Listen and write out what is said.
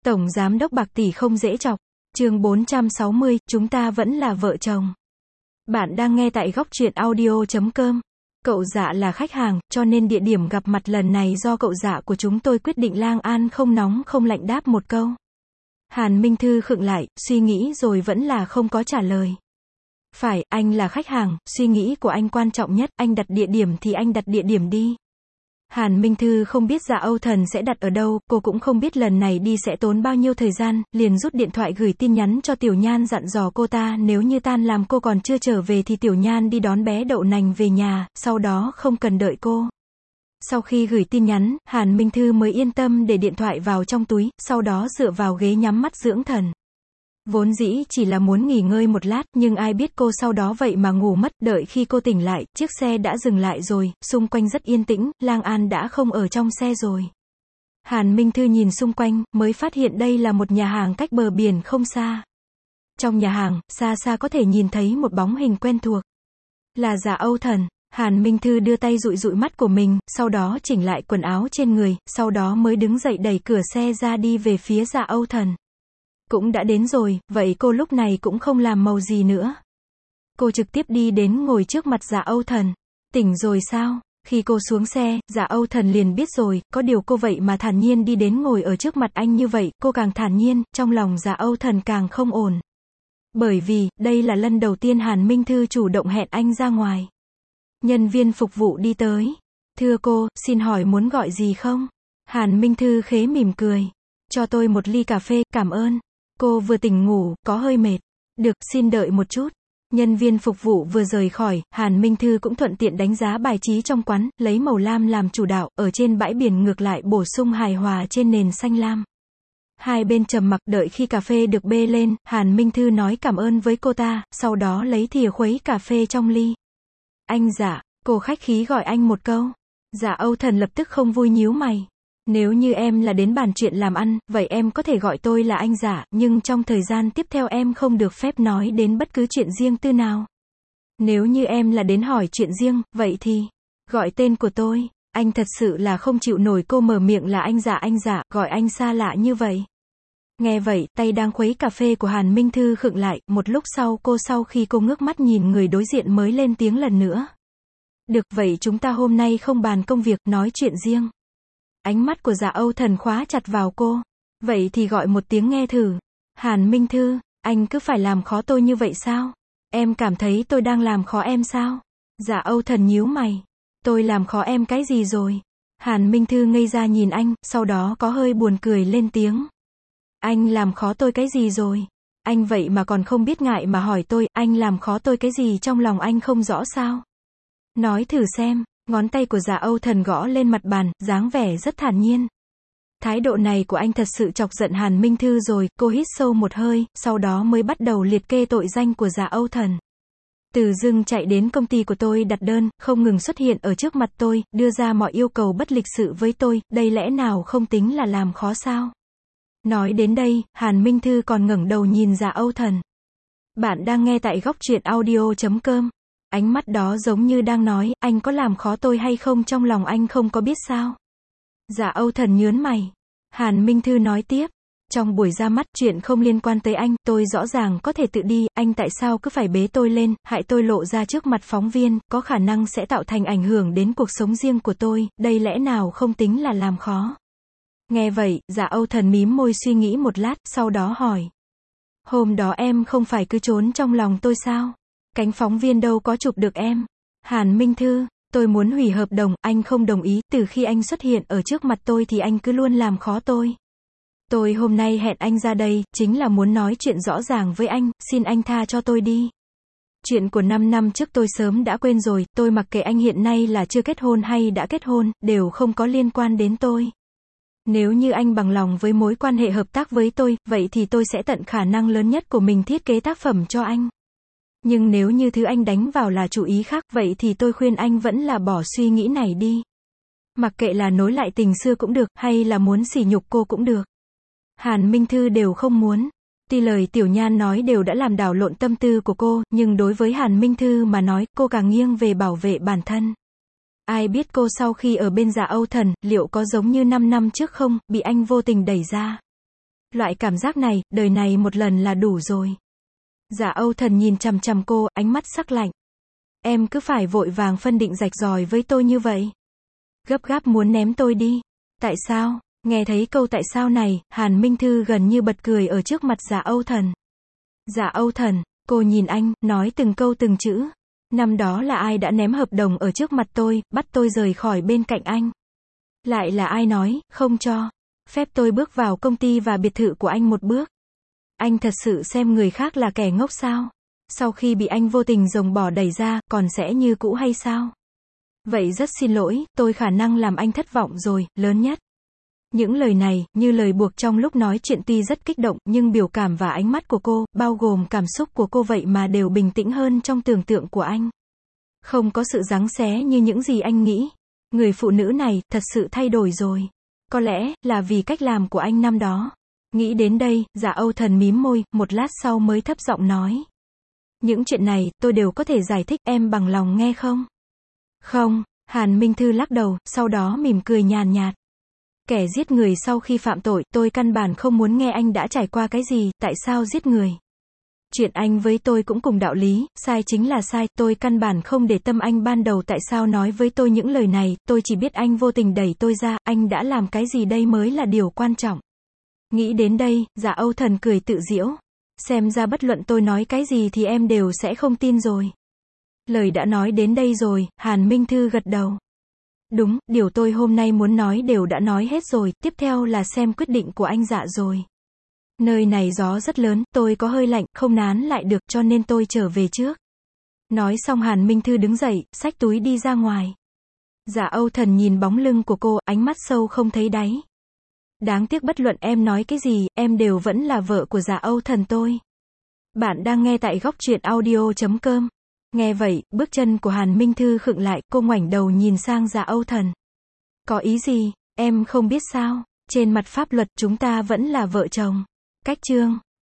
Tổng giám đốc bạc tỷ không dễ chọc. Chương 460, chúng ta vẫn là vợ chồng. Bạn đang nghe tại góc truyện audio.com. Cậu Dạ là khách hàng, cho nên địa điểm gặp mặt lần này do cậu Dạ của chúng tôi quyết định. Lang An không nóng không lạnh đáp một câu. Hàn Minh Thư khựng lại, suy nghĩ rồi vẫn là không có trả lời. Phải, anh là khách hàng, suy nghĩ của anh quan trọng nhất, anh đặt địa điểm thì anh đặt địa điểm đi. Hàn Minh Thư không biết Dạ Âu Thần sẽ đặt ở đâu, cô cũng không biết lần này đi sẽ tốn bao nhiêu thời gian, liền rút điện thoại gửi tin nhắn cho Tiểu Nhan dặn dò cô ta nếu như tan làm cô còn chưa trở về thì Tiểu Nhan đi đón bé đậu nành về nhà, sau đó không cần đợi cô. Sau khi gửi tin nhắn, Hàn Minh Thư mới yên tâm để điện thoại vào trong túi, sau đó dựa vào ghế nhắm mắt dưỡng thần. Vốn dĩ chỉ là muốn nghỉ ngơi một lát, nhưng ai biết cô sau đó vậy mà ngủ mất, đợi khi cô tỉnh lại, chiếc xe đã dừng lại rồi, xung quanh rất yên tĩnh, Lang An đã không ở trong xe rồi. Hàn Minh Thư nhìn xung quanh, mới phát hiện đây là một nhà hàng cách bờ biển không xa. Trong nhà hàng, xa xa có thể nhìn thấy một bóng hình quen thuộc. Là Dạ Âu Thần. Hàn Minh Thư đưa tay dụi dụi mắt của mình, sau đó chỉnh lại quần áo trên người, sau đó mới đứng dậy đẩy cửa xe ra đi về phía Dạ Âu Thần. Cũng đã đến rồi, vậy cô lúc này cũng không làm màu gì nữa. Cô trực tiếp đi đến ngồi trước mặt Dạ Âu Thần. Tỉnh rồi sao? Khi cô xuống xe, Dạ Âu Thần liền biết rồi, có điều cô vậy mà thản nhiên đi đến ngồi ở trước mặt anh như vậy, cô càng thản nhiên, trong lòng Dạ Âu Thần càng không ổn. Bởi vì, đây là lần đầu tiên Hàn Minh Thư chủ động hẹn anh ra ngoài. Nhân viên phục vụ đi tới. Thưa cô, xin hỏi muốn gọi gì không? Hàn Minh Thư khế mỉm cười. Cho tôi một ly cà phê, cảm ơn. Cô vừa tỉnh ngủ, có hơi mệt. Được, xin đợi một chút. Nhân viên phục vụ vừa rời khỏi, Hàn Minh Thư cũng thuận tiện đánh giá bài trí trong quán, lấy màu lam làm chủ đạo, ở trên bãi biển ngược lại bổ sung hài hòa trên nền xanh lam. Hai bên trầm mặc đợi khi cà phê được bê lên, Hàn Minh Thư nói cảm ơn với cô ta, sau đó lấy thìa khuấy cà phê trong ly. Anh Dạ, cô khách khí gọi anh một câu. Dạ Âu Thần lập tức không vui nhíu mày. Nếu như em là đến bàn chuyện làm ăn, vậy em có thể gọi tôi là anh Dạ, nhưng trong thời gian tiếp theo em không được phép nói đến bất cứ chuyện riêng tư nào. Nếu như em là đến hỏi chuyện riêng, vậy thì gọi tên của tôi. Anh thật sự là không chịu nổi cô mở miệng là anh Dạ, gọi anh xa lạ như vậy. Nghe vậy, tay đang khuấy cà phê của Hàn Minh Thư khựng lại, một lúc sau khi cô ngước mắt nhìn người đối diện mới lên tiếng lần nữa. Được, vậy chúng ta hôm nay không bàn công việc, nói chuyện riêng. Ánh mắt của Dạ Âu Thần khóa chặt vào cô. Vậy thì gọi một tiếng nghe thử. Hàn Minh Thư, anh cứ phải làm khó tôi như vậy sao? Em cảm thấy tôi đang làm khó em sao? Dạ Âu Thần nhíu mày. Tôi làm khó em cái gì rồi? Hàn Minh Thư ngây ra nhìn anh, sau đó có hơi buồn cười lên tiếng. Anh làm khó tôi cái gì rồi? Anh vậy mà còn không biết ngại mà hỏi tôi, anh làm khó tôi cái gì trong lòng anh không rõ sao? Nói thử xem. Ngón tay của Dạ Âu Thần gõ lên mặt bàn, dáng vẻ rất thản nhiên. Thái độ này của anh thật sự chọc giận Hàn Minh Thư rồi, cô hít sâu một hơi, sau đó mới bắt đầu liệt kê tội danh của Dạ Âu Thần. Từ dưng chạy đến công ty của tôi đặt đơn, không ngừng xuất hiện ở trước mặt tôi, đưa ra mọi yêu cầu bất lịch sự với tôi, đây lẽ nào không tính là làm khó sao? Nói đến đây, Hàn Minh Thư còn ngẩng đầu nhìn Dạ Âu Thần. Bạn đang nghe tại góc truyện audio.com. Ánh mắt đó giống như đang nói, anh có làm khó tôi hay không trong lòng anh không có biết sao? Dạ Âu Thần nhớn mày. Hàn Minh Thư nói tiếp. Trong buổi ra mắt, chuyện không liên quan tới anh, tôi rõ ràng có thể tự đi, anh tại sao cứ phải bế tôi lên, hại tôi lộ ra trước mặt phóng viên, có khả năng sẽ tạo thành ảnh hưởng đến cuộc sống riêng của tôi, đây lẽ nào không tính là làm khó? Nghe vậy, Dạ Âu Thần mím môi suy nghĩ một lát, sau đó hỏi. Hôm đó em không phải cứ trốn trong lòng tôi sao? Cánh phóng viên đâu có chụp được em. Hàn Minh Thư, tôi muốn hủy hợp đồng, anh không đồng ý, từ khi anh xuất hiện ở trước mặt tôi thì anh cứ luôn làm khó tôi. Tôi hôm nay hẹn anh ra đây, chính là muốn nói chuyện rõ ràng với anh, xin anh tha cho tôi đi. Chuyện của 5 năm trước tôi sớm đã quên rồi, tôi mặc kệ anh hiện nay là chưa kết hôn hay đã kết hôn, đều không có liên quan đến tôi. Nếu như anh bằng lòng với mối quan hệ hợp tác với tôi, vậy thì tôi sẽ tận khả năng lớn nhất của mình thiết kế tác phẩm cho anh. Nhưng nếu như thứ anh đánh vào là chủ ý khác, vậy thì tôi khuyên anh vẫn là bỏ suy nghĩ này đi. Mặc kệ là nối lại tình xưa cũng được, hay là muốn sỉ nhục cô cũng được. Hàn Minh Thư đều không muốn. Tuy lời Tiểu Nhan nói đều đã làm đảo lộn tâm tư của cô, nhưng đối với Hàn Minh Thư mà nói, cô càng nghiêng về bảo vệ bản thân. Ai biết cô sau khi ở bên Dạ Âu Thần, liệu có giống như 5 năm trước không, bị anh vô tình đẩy ra. Loại cảm giác này, đời này một lần là đủ rồi. Dạ Âu Thần nhìn chằm chằm cô, ánh mắt sắc lạnh. Em cứ phải vội vàng phân định rạch ròi với tôi như vậy. Gấp gáp muốn ném tôi đi. Tại sao? Nghe thấy câu tại sao này, Hàn Minh Thư gần như bật cười ở trước mặt Dạ Âu Thần. Dạ Âu Thần, cô nhìn anh, nói từng câu từng chữ. Năm đó là ai đã ném hợp đồng ở trước mặt tôi, bắt tôi rời khỏi bên cạnh anh? Lại là ai nói, không cho phép tôi bước vào công ty và biệt thự của anh một bước? Anh thật sự xem người khác là kẻ ngốc sao? Sau khi bị anh vô tình dòng bỏ đẩy ra, còn sẽ như cũ hay sao? Vậy rất xin lỗi, tôi khả năng làm anh thất vọng rồi, lớn nhất. Những lời này, như lời buộc trong lúc nói chuyện tuy rất kích động, nhưng biểu cảm và ánh mắt của cô, bao gồm cảm xúc của cô vậy mà đều bình tĩnh hơn trong tưởng tượng của anh. Không có sự giằng xé như những gì anh nghĩ. Người phụ nữ này, thật sự thay đổi rồi. Có lẽ, là vì cách làm của anh năm đó. Nghĩ đến đây, Dạ Âu Thần mím môi, một lát sau mới thấp giọng nói. Những chuyện này, tôi đều có thể giải thích, em bằng lòng nghe không? Không, Hàn Minh Thư lắc đầu, sau đó mỉm cười nhàn nhạt. Kẻ giết người sau khi phạm tội, tôi căn bản không muốn nghe anh đã trải qua cái gì, tại sao giết người. Chuyện anh với tôi cũng cùng đạo lý, sai chính là sai, tôi căn bản không để tâm anh ban đầu tại sao nói với tôi những lời này, tôi chỉ biết anh vô tình đẩy tôi ra, anh đã làm cái gì đây mới là điều quan trọng. Nghĩ đến đây, Dạ Âu Thần cười tự giễu. Xem ra bất luận tôi nói cái gì thì em đều sẽ không tin rồi. Lời đã nói đến đây rồi, Hàn Minh Thư gật đầu. Đúng, điều tôi hôm nay muốn nói đều đã nói hết rồi, tiếp theo là xem quyết định của anh Dạ rồi. Nơi này gió rất lớn, tôi có hơi lạnh, không nán lại được cho nên tôi trở về trước. Nói xong Hàn Minh Thư đứng dậy, xách túi đi ra ngoài. Dạ Âu Thần nhìn bóng lưng của cô, ánh mắt sâu không thấy đáy. Đáng tiếc bất luận em nói cái gì, em đều vẫn là vợ của Dạ Âu Thần tôi. Bạn đang nghe tại góc truyện audio.com. Nghe vậy, bước chân của Hàn Minh Thư khựng lại, cô ngoảnh đầu nhìn sang Dạ Âu Thần. Có ý gì, em không biết sao, trên mặt pháp luật chúng ta vẫn là vợ chồng. Cách chương